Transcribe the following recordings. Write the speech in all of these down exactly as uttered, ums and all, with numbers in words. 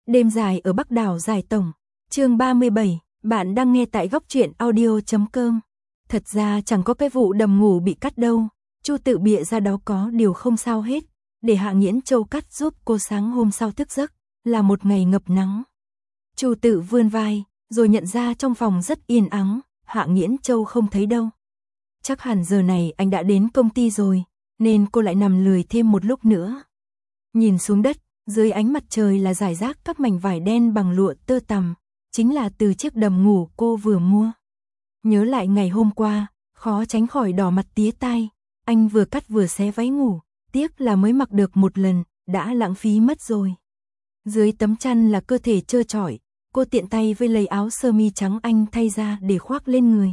Đêm dài ở Bắc đảo Giải Tổng, chương ba mươi bảy, bạn đang nghe tại góc truyện audio chấm com. Thật ra chẳng có cái vụ đầm ngủ bị cắt đâu, Chu tự bịa ra đó có điều không sao hết, để Hạ Nghiễn Châu cắt giúp cô. Sáng hôm sau thức giấc, là một ngày ngập nắng. Chu tự vươn vai, rồi nhận ra trong phòng rất yên ắng, Hạ Nghiễn Châu không thấy đâu. Chắc hẳn giờ này anh đã đến công ty rồi, nên cô lại nằm lười thêm một lúc nữa. Nhìn xuống đất, dưới ánh mặt trời là rải rác các mảnh vải đen bằng lụa tơ tằm, chính là từ chiếc đầm ngủ cô vừa mua. Nhớ lại ngày hôm qua, khó tránh khỏi đỏ mặt tía tai, anh vừa cắt vừa xé váy ngủ, tiếc là mới mặc được một lần, đã lãng phí mất rồi. Dưới tấm chăn là cơ thể trơ trọi, cô tiện tay với lấy áo sơ mi trắng anh thay ra để khoác lên người.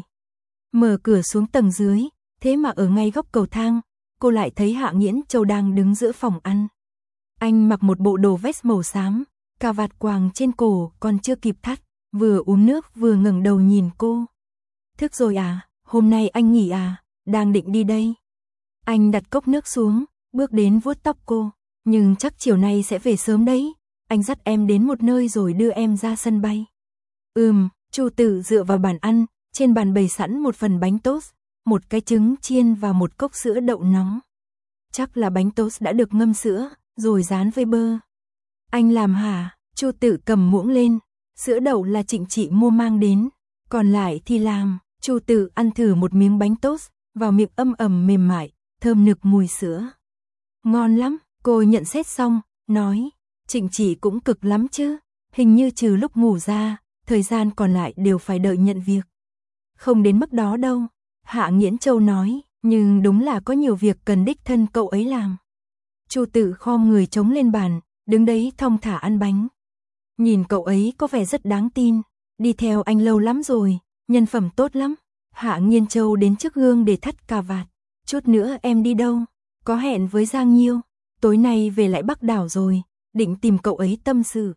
Mở cửa xuống tầng dưới, thế mà ở ngay góc cầu thang, cô lại thấy Hạ Nghiễn Châu đang đứng giữa phòng ăn. Anh mặc một bộ đồ vest màu xám, cà vạt quàng trên cổ còn chưa kịp thắt, vừa uống nước vừa ngẩng đầu nhìn cô. Thức rồi à, hôm nay anh nghỉ à, đang định đi đây. Anh đặt cốc nước xuống, bước đến vuốt tóc cô, nhưng chắc chiều nay sẽ về sớm đấy, anh dắt em đến một nơi rồi đưa em ra sân bay. Ừm, Chu tự dựa vào bàn ăn, trên bàn bày sẵn một phần bánh toast, một cái trứng chiên và một cốc sữa đậu nóng. Chắc là bánh toast đã được ngâm sữa, rồi rán với bơ. Anh làm hả? Chu tự cầm muỗng lên, sữa đậu là Trịnh chị mua mang đến, còn lại thì làm. Chu tự ăn thử một miếng bánh toast, vào miệng âm ầm mềm mại, thơm nực mùi sữa. Ngon lắm, cô nhận xét xong, nói, Trịnh chị cũng cực lắm chứ, hình như trừ lúc ngủ ra, thời gian còn lại đều phải đợi nhận việc. Không đến mức đó đâu, Hạ Nghiễn Châu nói, nhưng đúng là có nhiều việc cần đích thân cậu ấy làm. Chu tự khom người chống lên bàn, đứng đấy thong thả ăn bánh. Nhìn cậu ấy có vẻ rất đáng tin, đi theo anh lâu lắm rồi, nhân phẩm tốt lắm. Hạ Nghiễn Châu đến trước gương để thắt cà vạt. Chút nữa em đi đâu? Có hẹn với Giang Nhiêu, tối nay về lại Bắc đảo rồi, định tìm cậu ấy tâm sự.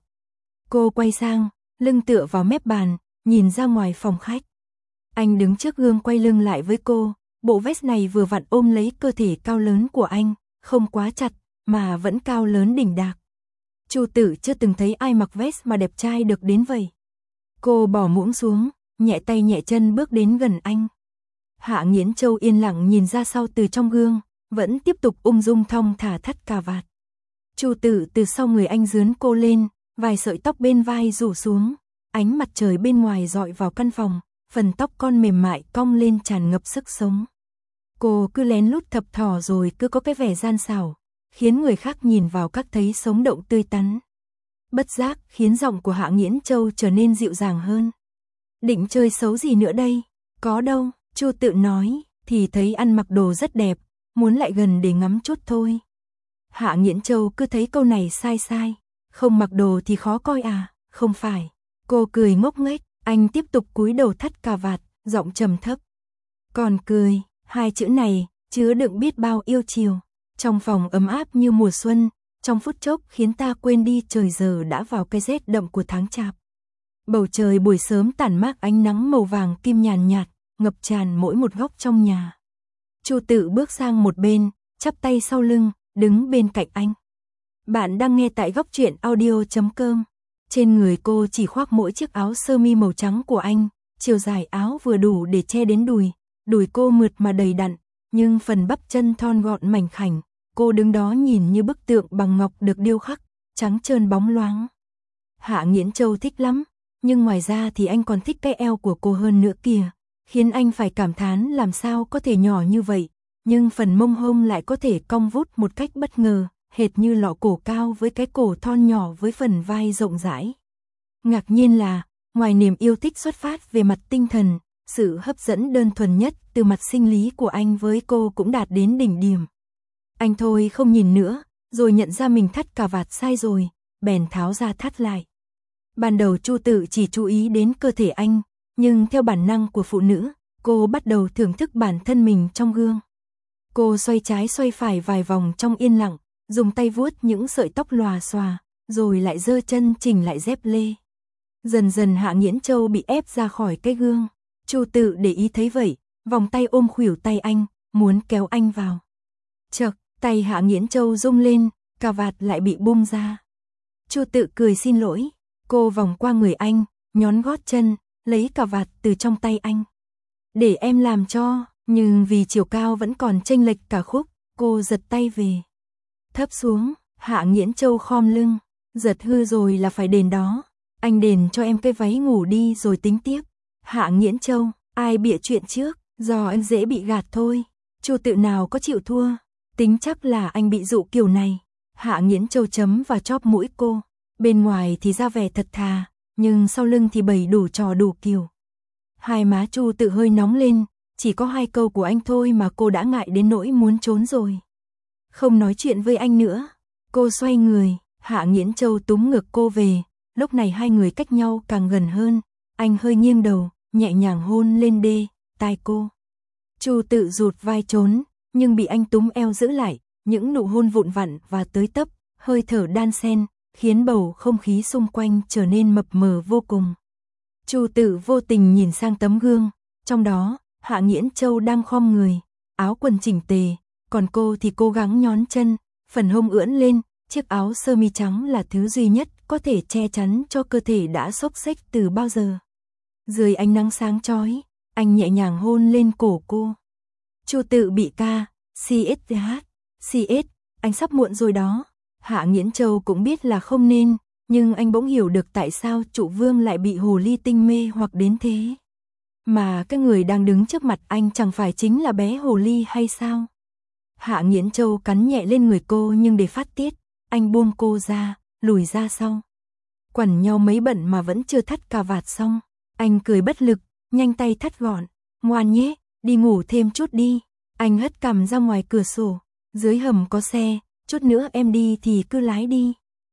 Cô quay sang, lưng tựa vào mép bàn, nhìn ra ngoài phòng khách. Anh đứng trước gương quay lưng lại với cô, bộ vest này vừa vặn ôm lấy cơ thể cao lớn của anh, không quá chặt, mà vẫn cao lớn đỉnh đạc. Chu tự chưa từng thấy ai mặc vest mà đẹp trai được đến vậy. Cô bỏ muỗng xuống, nhẹ tay nhẹ chân bước đến gần anh. Hạ Nghiễn Châu yên lặng nhìn ra sau từ trong gương, vẫn tiếp tục ung dung thong thả thắt cà vạt. Chu tự từ sau người anh dướn cô lên, vài sợi tóc bên vai rủ xuống, ánh mặt trời bên ngoài dọi vào căn phòng, phần tóc con mềm mại cong lên tràn ngập sức sống. Cô cứ lén lút thập thò rồi cứ có cái vẻ gian xảo, khiến người khác nhìn vào các thấy sống động tươi tắn. Bất giác khiến giọng của Hạ Nghiễn Châu trở nên dịu dàng hơn. Định chơi xấu gì nữa đây? Có đâu, Chu tự nói, thì thấy ăn mặc đồ rất đẹp, muốn lại gần để ngắm chút thôi. Hạ Nghiễn Châu cứ thấy câu này sai sai, không mặc đồ thì khó coi à, không phải. Cô cười ngốc nghếch, anh tiếp tục cúi đầu thắt cà vạt, giọng trầm thấp. Còn cười, hai chữ này chứa đựng biết bao yêu chiều. Trong phòng ấm áp như mùa xuân, trong phút chốc khiến ta quên đi trời giờ đã vào cái rét đậm của tháng chạp. Bầu trời buổi sớm tản mát ánh nắng màu vàng kim nhàn nhạt, ngập tràn mỗi một góc trong nhà. Chu tự bước sang một bên, chắp tay sau lưng, đứng bên cạnh anh. Bạn đang nghe tại góc truyện audio chấm com. Trên người cô chỉ khoác mỗi chiếc áo sơ mi màu trắng của anh, chiều dài áo vừa đủ để che đến đùi, đùi cô mượt mà đầy đặn, nhưng phần bắp chân thon gọn mảnh khảnh, cô đứng đó nhìn như bức tượng bằng ngọc được điêu khắc, trắng trơn bóng loáng. Hạ Nghiễn Châu thích lắm, nhưng ngoài ra thì anh còn thích cái eo của cô hơn nữa kìa, khiến anh phải cảm thán làm sao có thể nhỏ như vậy, nhưng phần mông hông lại có thể cong vút một cách bất ngờ, hệt như lọ cổ cao với cái cổ thon nhỏ với phần vai rộng rãi. Ngạc nhiên là, ngoài niềm yêu thích xuất phát về mặt tinh thần, sự hấp dẫn đơn thuần nhất từ mặt sinh lý của anh với cô cũng đạt đến đỉnh điểm. Anh thôi không nhìn nữa, rồi nhận ra mình thắt cà vạt sai rồi, bèn tháo ra thắt lại. Ban đầu Chu tự chỉ chú ý đến cơ thể anh, nhưng theo bản năng của phụ nữ, cô bắt đầu thưởng thức bản thân mình trong gương. Cô xoay trái xoay phải vài vòng trong yên lặng, dùng tay vuốt những sợi tóc lòa xòa, rồi lại giơ chân chỉnh lại dép lê. Dần dần Hạ Nghiễn Châu bị ép ra khỏi cái gương. Chu tự để ý thấy vậy, vòng tay ôm khuỷu tay anh, muốn kéo anh vào. Chợt, tay Hạ Nghiễn Châu rung lên, cà vạt lại bị bung ra. Chu Tự cười xin lỗi. Cô vòng qua người anh, nhón gót chân, lấy cà vạt từ trong tay anh. Để em làm cho, nhưng vì chiều cao vẫn còn chênh lệch cả khúc, cô giật tay về. Thấp xuống, Hạ Nghiễn Châu khom lưng, giật hư rồi là phải đền đó. Anh đền cho em cái váy ngủ đi rồi tính tiếp. Hạ Nghiễn Châu, ai bịa chuyện trước, do anh dễ bị gạt thôi. Chu Tự nào có chịu thua, tính chắc là anh bị dụ kiểu này. Hạ Nghiễn Châu chấm vào chóp mũi cô, bên ngoài thì ra vẻ thật thà, nhưng sau lưng thì bày đủ trò đủ kiểu. Hai má Chu Tự hơi nóng lên, chỉ có hai câu của anh thôi mà cô đã ngại đến nỗi muốn trốn rồi. Không nói chuyện với anh nữa. Cô xoay người, Hạ Nghiễn Châu túm ngực cô về, lúc này hai người cách nhau càng gần hơn. Anh hơi nghiêng đầu, nhẹ nhàng hôn lên đê, tai cô. Chu Tự rụt vai trốn, nhưng bị anh túm eo giữ lại, những nụ hôn vụn vặn và tới tấp, hơi thở đan xen, khiến bầu không khí xung quanh trở nên mập mờ vô cùng. Chu Tự vô tình nhìn sang tấm gương, trong đó, Hạ Nghiễn Châu đang khom người, áo quần chỉnh tề, còn cô thì cố gắng nhón chân, phần hông ưỡn lên, chiếc áo sơ mi trắng là thứ duy nhất có thể che chắn cho cơ thể đã xốc xếch từ bao giờ. Dưới ánh nắng sáng chói, anh nhẹ nhàng hôn lên cổ cô. Chu Tự bị ca, xê ét hát, xê ét, anh sắp muộn rồi đó. Hạ Nghiễn Châu cũng biết là không nên, nhưng anh bỗng hiểu được tại sao Trụ Vương lại bị hồ ly tinh mê hoặc đến thế. Mà cái người đang đứng trước mặt anh chẳng phải chính là bé hồ ly hay sao? Hạ Nghiễn Châu cắn nhẹ lên người cô nhưng để phát tiết, anh buông cô ra, lùi ra sau. Quằn nhau mấy bận mà vẫn chưa thắt cà vạt xong, anh cười bất lực, nhanh tay thắt gọn. Ngoan nhé, đi ngủ thêm chút đi. Anh hất cằm ra ngoài cửa sổ, dưới hầm có xe, chút nữa em đi thì cứ lái đi.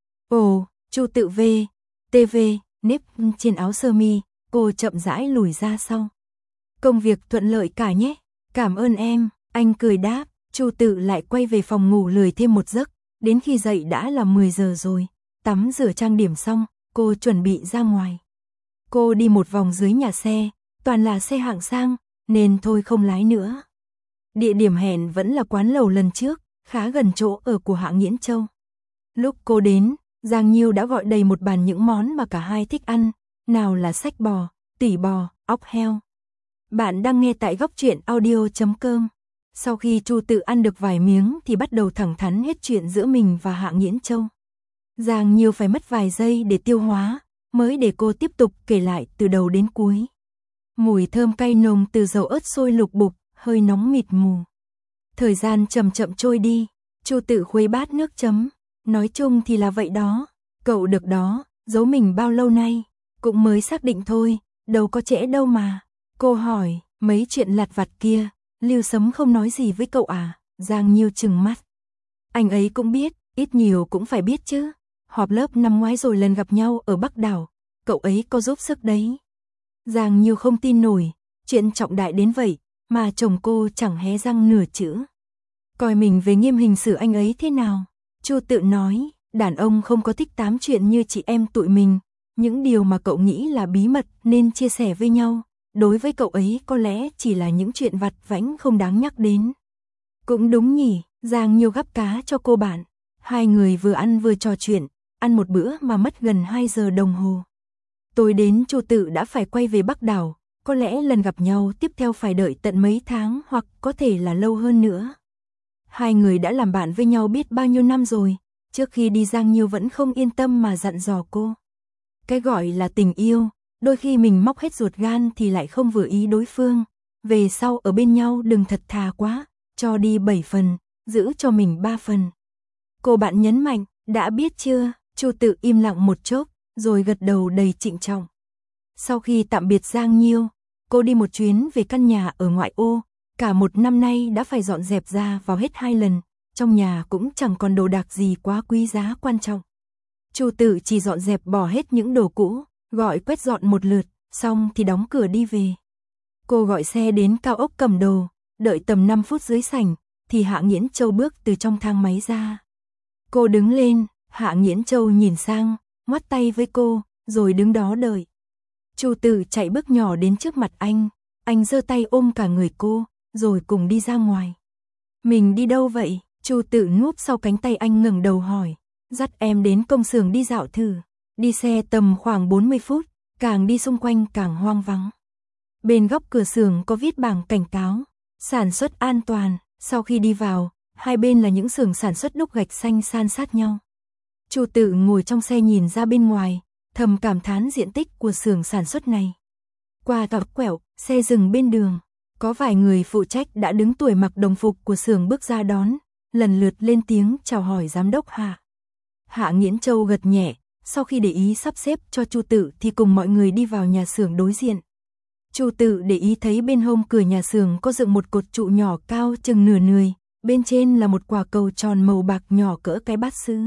Ồ, Chu Tự về, tê vê, nếp trên áo sơ mi, cô chậm rãi lùi ra sau. Công việc thuận lợi cả nhé, cảm ơn em, anh cười đáp. Chu Tự lại quay về phòng ngủ lười thêm một giấc, đến khi dậy đã là mười giờ rồi, tắm rửa trang điểm xong, cô chuẩn bị ra ngoài. Cô đi một vòng dưới nhà xe, toàn là xe hạng sang, nên thôi không lái nữa. Địa điểm hẹn vẫn là quán lẩu lần trước, khá gần chỗ ở của Hạ Nghiễn Châu. Lúc cô đến, Giang Nhiêu đã gọi đầy một bàn những món mà cả hai thích ăn, nào là sách bò, tỉ bò, ốc heo. Bạn đang nghe tại góc truyện audio chấm com. Sau khi Chu Tự ăn được vài miếng thì bắt đầu thẳng thắn hết chuyện giữa mình và Hạ Nghiễn Châu. Giang Nhiêu phải mất vài giây để tiêu hóa, mới để cô tiếp tục kể lại từ đầu đến cuối. Mùi thơm cay nồng từ dầu ớt sôi lục bục, hơi nóng mịt mù. Thời gian chậm chậm trôi đi, Chu Tự khuấy bát nước chấm. Nói chung thì là vậy đó, cậu được đó, giấu mình bao lâu nay, cũng mới xác định thôi, đâu có trễ đâu mà. Cô hỏi, mấy chuyện lặt vặt kia, Lưu Sấm không nói gì với cậu à? Giang Nhiêu trừng mắt. Anh ấy cũng biết, ít nhiều cũng phải biết chứ. Họp lớp năm ngoái rồi lần gặp nhau ở Bắc Đảo, cậu ấy có giúp sức đấy. Giang Nhiêu không tin nổi, chuyện trọng đại đến vậy, mà chồng cô chẳng hé răng nửa chữ. Coi mình về nghiêm hình xử anh ấy thế nào? Chu Tự nói, đàn ông không có thích tám chuyện như chị em tụi mình, những điều mà cậu nghĩ là bí mật nên chia sẻ với nhau, đối với cậu ấy có lẽ chỉ là những chuyện vặt vãnh không đáng nhắc đến. Cũng đúng nhỉ, Giang Nhiêu gắp cá cho cô bạn, hai người vừa ăn vừa trò chuyện, ăn một bữa mà mất gần hai giờ đồng hồ. Tối đến Chu Tự đã phải quay về Bắc Đảo, có lẽ lần gặp nhau tiếp theo phải đợi tận mấy tháng hoặc có thể là lâu hơn nữa. Hai người đã làm bạn với nhau biết bao nhiêu năm rồi, trước khi đi Giang Nhiêu vẫn không yên tâm mà dặn dò cô. Cái gọi là tình yêu, đôi khi mình móc hết ruột gan thì lại không vừa ý đối phương, về sau ở bên nhau đừng thật thà quá, cho đi bảy phần, giữ cho mình ba phần. Cô bạn nhấn mạnh, đã biết chưa? Chu Tự im lặng một chốc, rồi gật đầu đầy trịnh trọng. Sau khi tạm biệt Giang Nhiêu, cô đi một chuyến về căn nhà ở ngoại ô, cả một năm nay đã phải dọn dẹp ra vào hết hai lần, trong nhà cũng chẳng còn đồ đạc gì quá quý giá quan trọng. Chu Tự chỉ dọn dẹp bỏ hết những đồ cũ, gọi quét dọn một lượt, xong thì đóng cửa đi về. Cô gọi xe đến cao ốc cầm đồ, đợi tầm năm phút dưới sảnh, thì Hạ Nghiễn Châu bước từ trong thang máy ra. Cô đứng lên, Hạ Nghiễn Châu nhìn sang, ngoắt tay với cô, rồi đứng đó đợi. Chu Tự chạy bước nhỏ đến trước mặt anh, anh giơ tay ôm cả người cô, rồi cùng đi ra ngoài. Mình đi đâu vậy? Chu Tự núp sau cánh tay anh ngẩng đầu hỏi. dắt em đến công xưởng đi dạo thử. Đi xe tầm khoảng bốn mươi phút, càng đi xung quanh càng hoang vắng. Bên góc cửa xưởng có viết bảng cảnh cáo, sản xuất an toàn. Sau khi đi vào, hai bên là những xưởng sản xuất đúc gạch xanh san sát nhau. Chu Tự ngồi trong xe nhìn ra bên ngoài, thầm cảm thán diện tích của xưởng sản xuất này. Qua góc quẹo, xe dừng bên đường. Có vài người phụ trách đã đứng tuổi mặc đồng phục của xưởng bước ra đón, lần lượt lên tiếng chào hỏi giám đốc Hạ. Hạ Nghiễn Châu gật nhẹ, sau khi để ý sắp xếp cho Chu Tự thì cùng mọi người đi vào nhà xưởng đối diện. Chu Tự để ý thấy bên hông cửa nhà xưởng có dựng một cột trụ nhỏ cao chừng nửa người, bên trên là một quả cầu tròn màu bạc nhỏ cỡ cái bát sứ.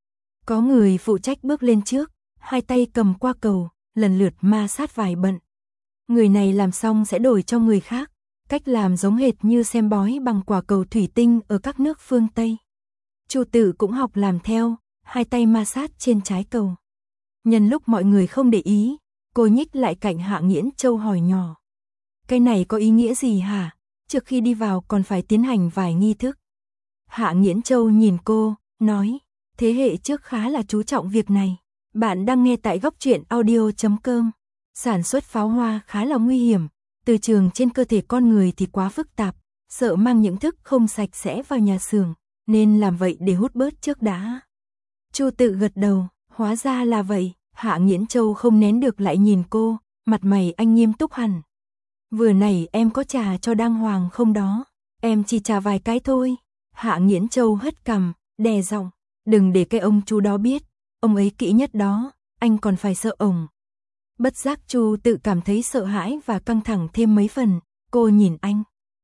Có người phụ trách bước lên trước, hai tay cầm qua cầu, lần lượt ma sát vài bận. Người này làm xong sẽ đổi cho người khác, cách làm giống hệt như xem bói bằng quả cầu thủy tinh ở các nước phương Tây. Chu Tự cũng học làm theo, hai tay ma sát trên trái cầu. Nhân lúc mọi người không để ý, cô nhích lại cạnh Hạ Nghiễn Châu hỏi nhỏ. Cái này có ý nghĩa gì hả? Trước khi đi vào còn phải tiến hành vài nghi thức. Hạ Nghiễn Châu nhìn cô, nói, thế hệ trước khá là chú trọng việc này. Bạn đang nghe tại góc truyện audio chấm com. Sản xuất pháo hoa khá là nguy hiểm, từ trường trên cơ thể con người thì quá phức tạp, sợ mang những thức không sạch sẽ vào nhà xưởng, nên làm vậy để hút bớt trước đã. Chu Tự gật đầu, hóa ra là vậy. Hạ Nghiễn Châu không nén được lại nhìn cô, mặt mày anh nghiêm túc hẳn. Vừa nãy em có trà cho Đăng Hoàng không đó? Em chỉ trà vài cái thôi. Hạ Nghiễn Châu hất cằm, đè giọng, đừng để cái ông chú đó biết, ông ấy kỹ nhất đó, anh còn phải sợ ổng. Bất giác Chu Tự cảm thấy sợ hãi và căng thẳng thêm mấy phần, cô nhìn anh.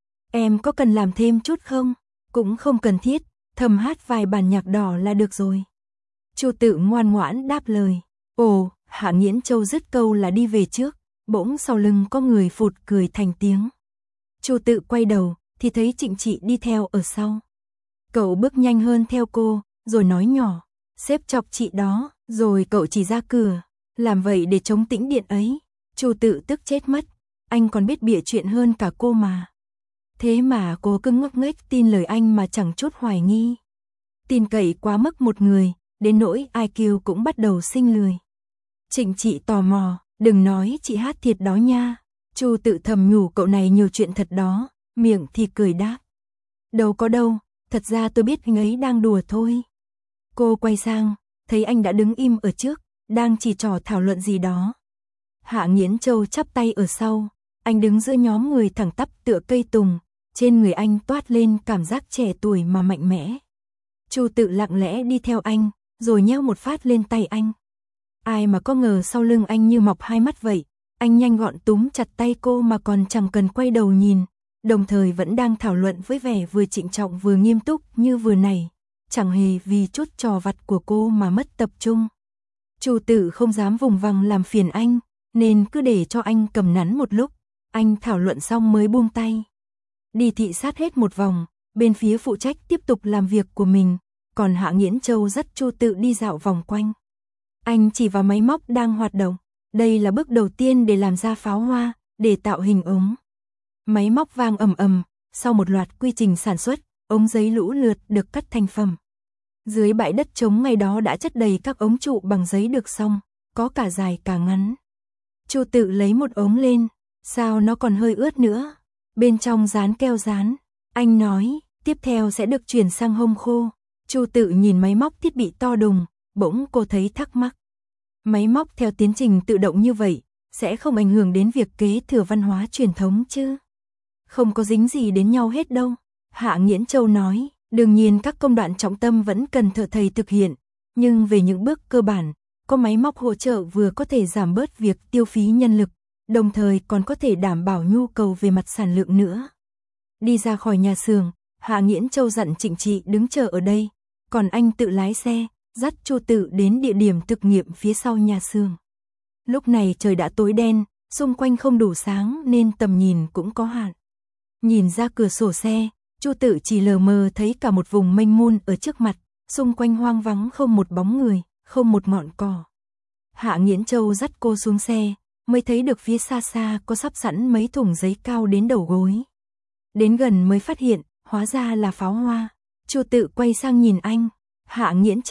Em có cần làm thêm chút không? Cũng không cần thiết, thầm hát vài bản nhạc đỏ là được rồi. Chu Tự ngoan ngoãn đáp lời. Ồ, Hạ Nghiễn Châu dứt câu là đi về trước, bỗng sau lưng có người phụt cười thành tiếng. Chu Tự quay đầu, thì thấy Trịnh Trị đi theo ở sau. Cậu bước nhanh hơn theo cô, rồi nói nhỏ, xếp chọc chị đó, rồi cậu chỉ ra cửa, làm vậy để chống tĩnh điện ấy. Chu Tự tức chết mất, anh còn biết bịa chuyện hơn cả cô mà. Thế mà cô cứ ngốc nghếch tin lời anh mà chẳng chút hoài nghi. Tin cậy quá mức một người, đến nỗi i kiu cũng bắt đầu sinh lười. Trịnh Trị tò mò, đừng nói chị hát thiệt đó nha. Chu Tự thầm nhủ cậu này nhiều chuyện thật đó, miệng thì cười đáp. Đâu có đâu, thật ra tôi biết anh ấy đang đùa thôi. Cô quay sang, thấy anh đã đứng im ở trước, đang chỉ trò thảo luận gì đó. Hạ Nghiễn Châu chắp tay ở sau, anh đứng giữa nhóm người thẳng tắp tựa cây tùng, trên người anh toát lên cảm giác trẻ tuổi mà mạnh mẽ. Chu Tự lặng lẽ đi theo anh, rồi nheo một phát lên tay anh. Ai mà có ngờ sau lưng anh như mọc hai mắt vậy, anh nhanh gọn túm chặt tay cô mà còn chẳng cần quay đầu nhìn, đồng thời vẫn đang thảo luận với vẻ vừa trịnh trọng vừa nghiêm túc như vừa nãy, chẳng hề vì chút trò vặt của cô mà mất tập trung. Chu Tự không dám vùng vằng làm phiền anh, nên cứ để cho anh cầm nắn một lúc, anh thảo luận xong mới buông tay. Đi thị sát hết một vòng, bên phía phụ trách tiếp tục làm việc của mình, còn Hạ Nghiễn Châu dắt Chu Tự đi dạo vòng quanh. Anh chỉ vào máy móc đang hoạt động, đây là bước đầu tiên để làm ra pháo hoa, để tạo hình ống. Máy móc vang ầm ầm, sau một loạt quy trình sản xuất, ống giấy lũ lượt được cắt thành phẩm. Dưới bãi đất trống ngày đó đã chất đầy các ống trụ bằng giấy được xong, có cả dài cả ngắn. Chu Tự lấy một ống lên, sao nó còn hơi ướt nữa, bên trong dán keo dán. Anh nói, tiếp theo sẽ được chuyển sang hông khô. Chu Tự nhìn máy móc thiết bị to đùng, bỗng cô thấy thắc mắc. Máy móc theo tiến trình tự động như vậy, sẽ không ảnh hưởng đến việc kế thừa văn hóa truyền thống chứ? Không có dính gì đến nhau hết đâu. Hạ Nghiễn Châu nói, đương nhiên các công đoạn trọng tâm vẫn cần thợ thầy thực hiện, nhưng về những bước cơ bản, có máy móc hỗ trợ vừa có thể giảm bớt việc tiêu phí nhân lực, đồng thời còn có thể đảm bảo nhu cầu về mặt sản lượng nữa. Đi ra khỏi nhà xưởng, Hạ Nghiễn Châu dặn Trịnh Trị đứng chờ ở đây, còn anh tự lái xe, dắt Chu Tự đến địa điểm thực nghiệm phía sau nhà xưởng. Lúc này trời đã tối đen, xung quanh không đủ sáng nên tầm nhìn cũng có hạn. Nhìn ra cửa sổ xe, Chu Tự chỉ lờ mờ thấy cả một vùng mênh mông ở trước mặt, xung quanh hoang vắng không một bóng người, không một ngọn cỏ. Hạ Nghiễn Châu dắt cô xuống xe, mới thấy được phía xa xa có sắp sẵn mấy thùng giấy cao đến đầu gối. Đến gần mới phát hiện, hóa ra là pháo hoa. Chu Tự quay sang nhìn anh. Hạ Nghiễn Châu,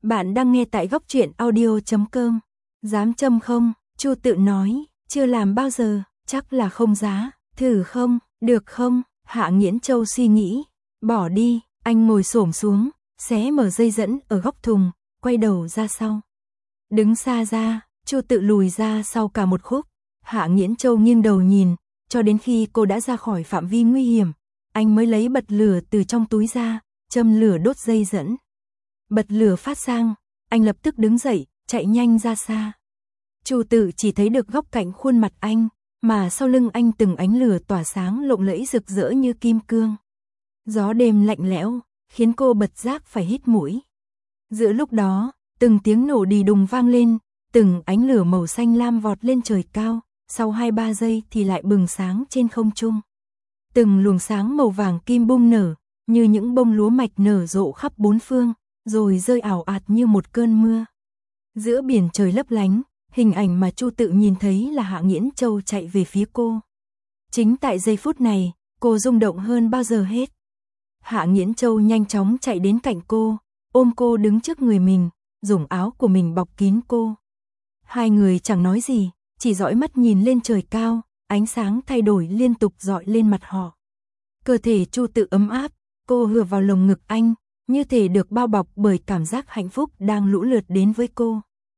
Bạn đang nghe tại góc truyện audio chấm com. Dám châm không? Chu Tự nói, chưa làm bao giờ, chắc là không giá, thử không, được không? Hạ Nghiễn Châu suy nghĩ, bỏ đi, anh ngồi xổm xuống, xé mở dây dẫn ở góc thùng, quay đầu ra sau. Đứng xa ra, Chu Tự lùi ra sau cả một khúc, Hạ Nghiễn Châu nghiêng đầu nhìn, cho đến khi cô đã ra khỏi phạm vi nguy hiểm, anh mới lấy bật lửa từ trong túi ra, châm lửa đốt dây dẫn. Bật lửa phát sang, anh lập tức đứng dậy, chạy nhanh ra xa. Chu Tự chỉ thấy được góc cạnh khuôn mặt anh, mà sau lưng anh từng ánh lửa tỏa sáng lộng lẫy rực rỡ như kim cương. Gió đêm lạnh lẽo, khiến cô bật giác phải hít mũi. Giữa lúc đó, từng tiếng nổ đì đùng vang lên, từng ánh lửa màu xanh lam vọt lên trời cao, sau hai ba giây thì lại bừng sáng trên không trung. Từng luồng sáng màu vàng kim bung nở, như những bông lúa mạch nở rộ khắp bốn phương, rồi rơi ảo ạt như một cơn mưa. Giữa biển trời lấp lánh, hình ảnh mà Chu Tự nhìn thấy là Hạ Nghiễn Châu chạy về phía cô. Chính tại giây phút này, cô rung động hơn bao giờ hết. Hạ Nghiễn Châu nhanh chóng chạy đến cạnh cô, ôm cô đứng trước người mình, dùng áo của mình bọc kín cô. Hai người chẳng nói gì, chỉ dõi mắt nhìn lên trời cao, ánh sáng thay đổi liên tục dọi lên mặt họ. Cơ thể Chu Tự ấm áp, cô hựa vào lồng ngực anh, như thể được bao bọc bởi cảm giác hạnh phúc đang lũ lượt đến với cô.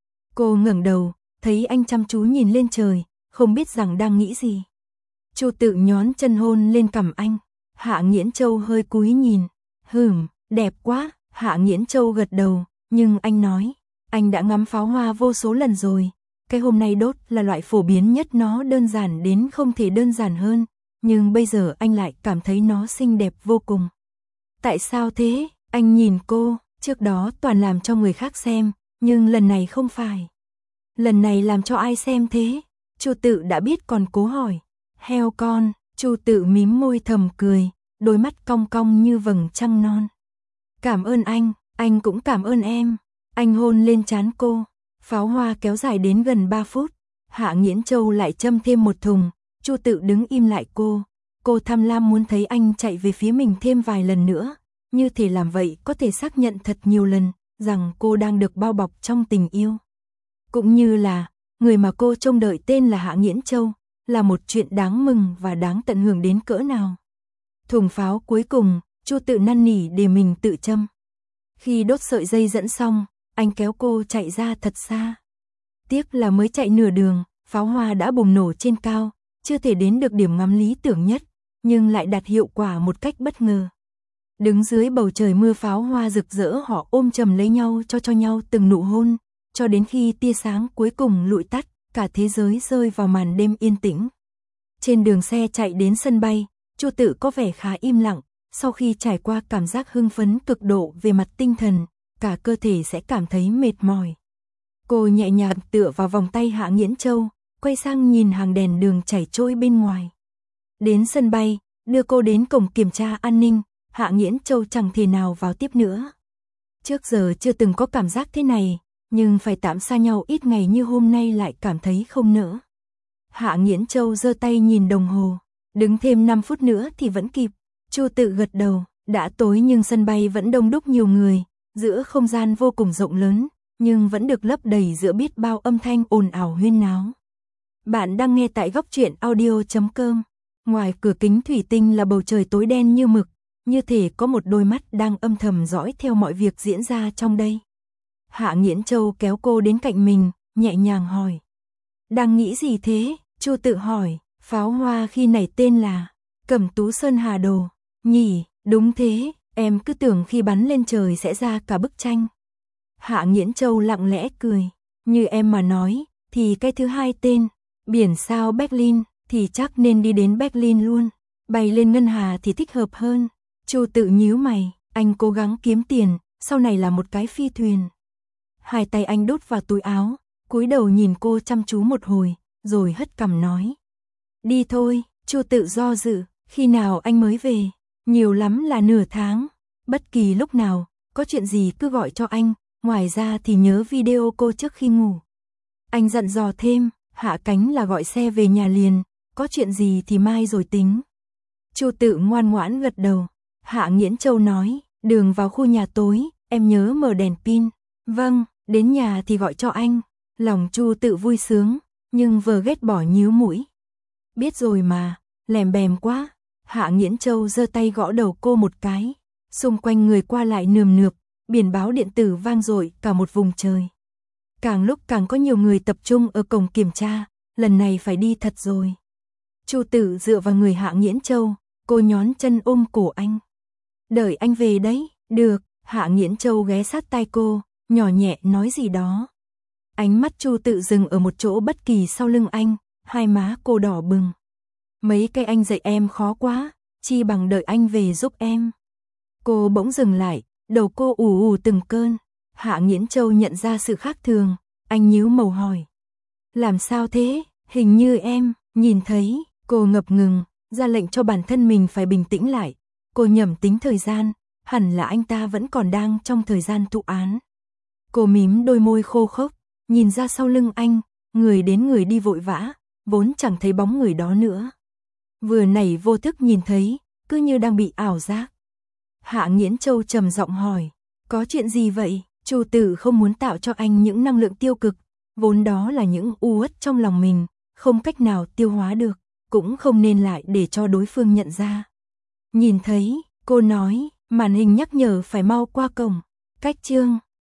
Cô ngẩng đầu, thấy anh chăm chú nhìn lên trời, không biết rằng đang nghĩ gì. Chu Tự nhón chân hôn lên cằm anh, Hạ Nghiễn Châu hơi cúi nhìn, hừm, đẹp quá, Hạ Nghiễn Châu gật đầu, nhưng anh nói, anh đã ngắm pháo hoa vô số lần rồi, cái hôm nay đốt là loại phổ biến nhất, nó đơn giản đến không thể đơn giản hơn, nhưng bây giờ anh lại cảm thấy nó xinh đẹp vô cùng. Tại sao thế? Anh nhìn cô, trước đó toàn làm cho người khác xem, nhưng lần này không phải. Lần này làm cho ai xem thế? Chu Tự đã biết còn cố hỏi. Heo con, Chu Tự mím môi thầm cười, đôi mắt cong cong như vầng trăng non. Cảm ơn anh, anh cũng cảm ơn em. Anh hôn lên trán cô, pháo hoa kéo dài đến gần ba phút. Hạ Nghiễn Châu lại châm thêm một thùng, Chu Tự đứng im lại cô. Cô tham lam muốn thấy anh chạy về phía mình thêm vài lần nữa. Như thể làm vậy có thể xác nhận thật nhiều lần rằng cô đang được bao bọc trong tình yêu. Cũng như là, người mà cô trông đợi tên là Hạ Nghiễn Châu, là một chuyện đáng mừng và đáng tận hưởng đến cỡ nào. Thùng pháo cuối cùng, Chu Tự năn nỉ để mình tự châm. Khi đốt sợi dây dẫn xong, anh kéo cô chạy ra thật xa. Tiếc là mới chạy nửa đường, pháo hoa đã bùng nổ trên cao, chưa thể đến được điểm ngắm lý tưởng nhất, nhưng lại đạt hiệu quả một cách bất ngờ. Đứng dưới bầu trời mưa pháo hoa rực rỡ, họ ôm chầm lấy nhau cho cho nhau từng nụ hôn, cho đến khi tia sáng cuối cùng lụi tắt, cả thế giới rơi vào màn đêm yên tĩnh. Trên đường xe chạy đến sân bay, Chu Tự có vẻ khá im lặng, sau khi trải qua cảm giác hưng phấn cực độ về mặt tinh thần, cả cơ thể sẽ cảm thấy mệt mỏi. Cô nhẹ nhàng tựa vào vòng tay Hạ Nghiễn Châu, quay sang nhìn hàng đèn đường chảy trôi bên ngoài. Đến sân bay, đưa cô đến cổng kiểm tra an ninh, Hạ Nghiễn Châu chẳng thể nào vào tiếp nữa. Trước giờ chưa từng có cảm giác thế này, nhưng phải tạm xa nhau ít ngày như hôm nay lại cảm thấy không nỡ. Hạ Nghiễn Châu giơ tay nhìn đồng hồ, đứng thêm năm phút nữa thì vẫn kịp. Chu Tự gật đầu, đã tối nhưng sân bay vẫn đông đúc nhiều người, giữa không gian vô cùng rộng lớn, nhưng vẫn được lấp đầy giữa biết bao âm thanh ồn ào huyên náo. Bạn đang nghe tại góc truyện audio chấm com. Ngoài cửa kính thủy tinh là bầu trời tối đen như mực, như thể có một đôi mắt đang âm thầm dõi theo mọi việc diễn ra trong đây. Hạ Nghiễn Châu kéo cô đến cạnh mình, nhẹ nhàng hỏi. Đang nghĩ gì thế? Chu Tự hỏi. Pháo hoa khi này tên là Cẩm Tú Sơn Hà Đồ. Nhỉ, đúng thế, em cứ tưởng khi bắn lên trời sẽ ra cả bức tranh. Hạ Nghiễn Châu lặng lẽ cười. Như em mà nói, thì cái thứ hai tên Biển sao Berlin, thì chắc nên đi đến Berlin luôn. Bay lên ngân hà thì thích hợp hơn. Chu Tự nhíu mày, anh cố gắng kiếm tiền, sau này là một cái phi thuyền. Hai tay anh đút vào túi áo, cúi đầu nhìn cô chăm chú một hồi, rồi hất cằm nói. Đi thôi. Chu Tự do dự, khi nào anh mới về? Nhiều lắm là nửa tháng. Bất kỳ lúc nào, có chuyện gì cứ gọi cho anh, ngoài ra thì nhớ video cô trước khi ngủ. Anh dặn dò thêm, hạ cánh là gọi xe về nhà liền, có chuyện gì thì mai rồi tính. Chu Tự ngoan ngoãn gật đầu. Hạ Nghiễn Châu nói, đường vào khu nhà tối, em nhớ mở đèn pin. Vâng, đến nhà thì gọi cho anh. Lòng Chu Tự vui sướng, nhưng vừa ghét bỏ nhíu mũi. Biết rồi mà, lèm bèm quá. Hạ Nghiễn Châu giơ tay gõ đầu cô một cái. Xung quanh người qua lại nườm nượp, biển báo điện tử vang dội cả một vùng trời. Càng lúc càng có nhiều người tập trung ở cổng kiểm tra, lần này phải đi thật rồi. Chu Tự dựa vào người Hạ Nghiễn Châu, cô nhón chân ôm cổ anh. Đợi anh về đấy, được. Hạ Nghiễn Châu ghé sát tai cô, nhỏ nhẹ nói gì đó. Ánh mắt Chu Tự dừng ở một chỗ bất kỳ sau lưng anh, hai má cô đỏ bừng. Mấy cái anh dạy em khó quá, chi bằng đợi anh về giúp em. Cô bỗng dừng lại, đầu cô ù ù từng cơn. Hạ Nghiễn Châu nhận ra sự khác thường, anh nhíu màu hỏi. Làm sao thế, hình như em, nhìn thấy, cô ngập ngừng, ra lệnh cho bản thân mình phải bình tĩnh lại. Cô nhẩm tính thời gian, hẳn là anh ta vẫn còn đang trong thời gian thụ án. Cô mím đôi môi khô khốc, nhìn ra sau lưng anh, người đến người đi vội vã, vốn chẳng thấy bóng người đó nữa. Vừa nãy vô thức nhìn thấy, cứ như đang bị ảo giác. Hạ Nghiễn Châu trầm giọng hỏi, có chuyện gì vậy? Chu Tự không muốn tạo cho anh những năng lượng tiêu cực, vốn đó là những u uất trong lòng mình, không cách nào tiêu hóa được, cũng không nên lại để cho đối phương nhận ra. Nhìn thấy, cô nói, màn hình nhắc nhở phải mau qua cổng, cách chương.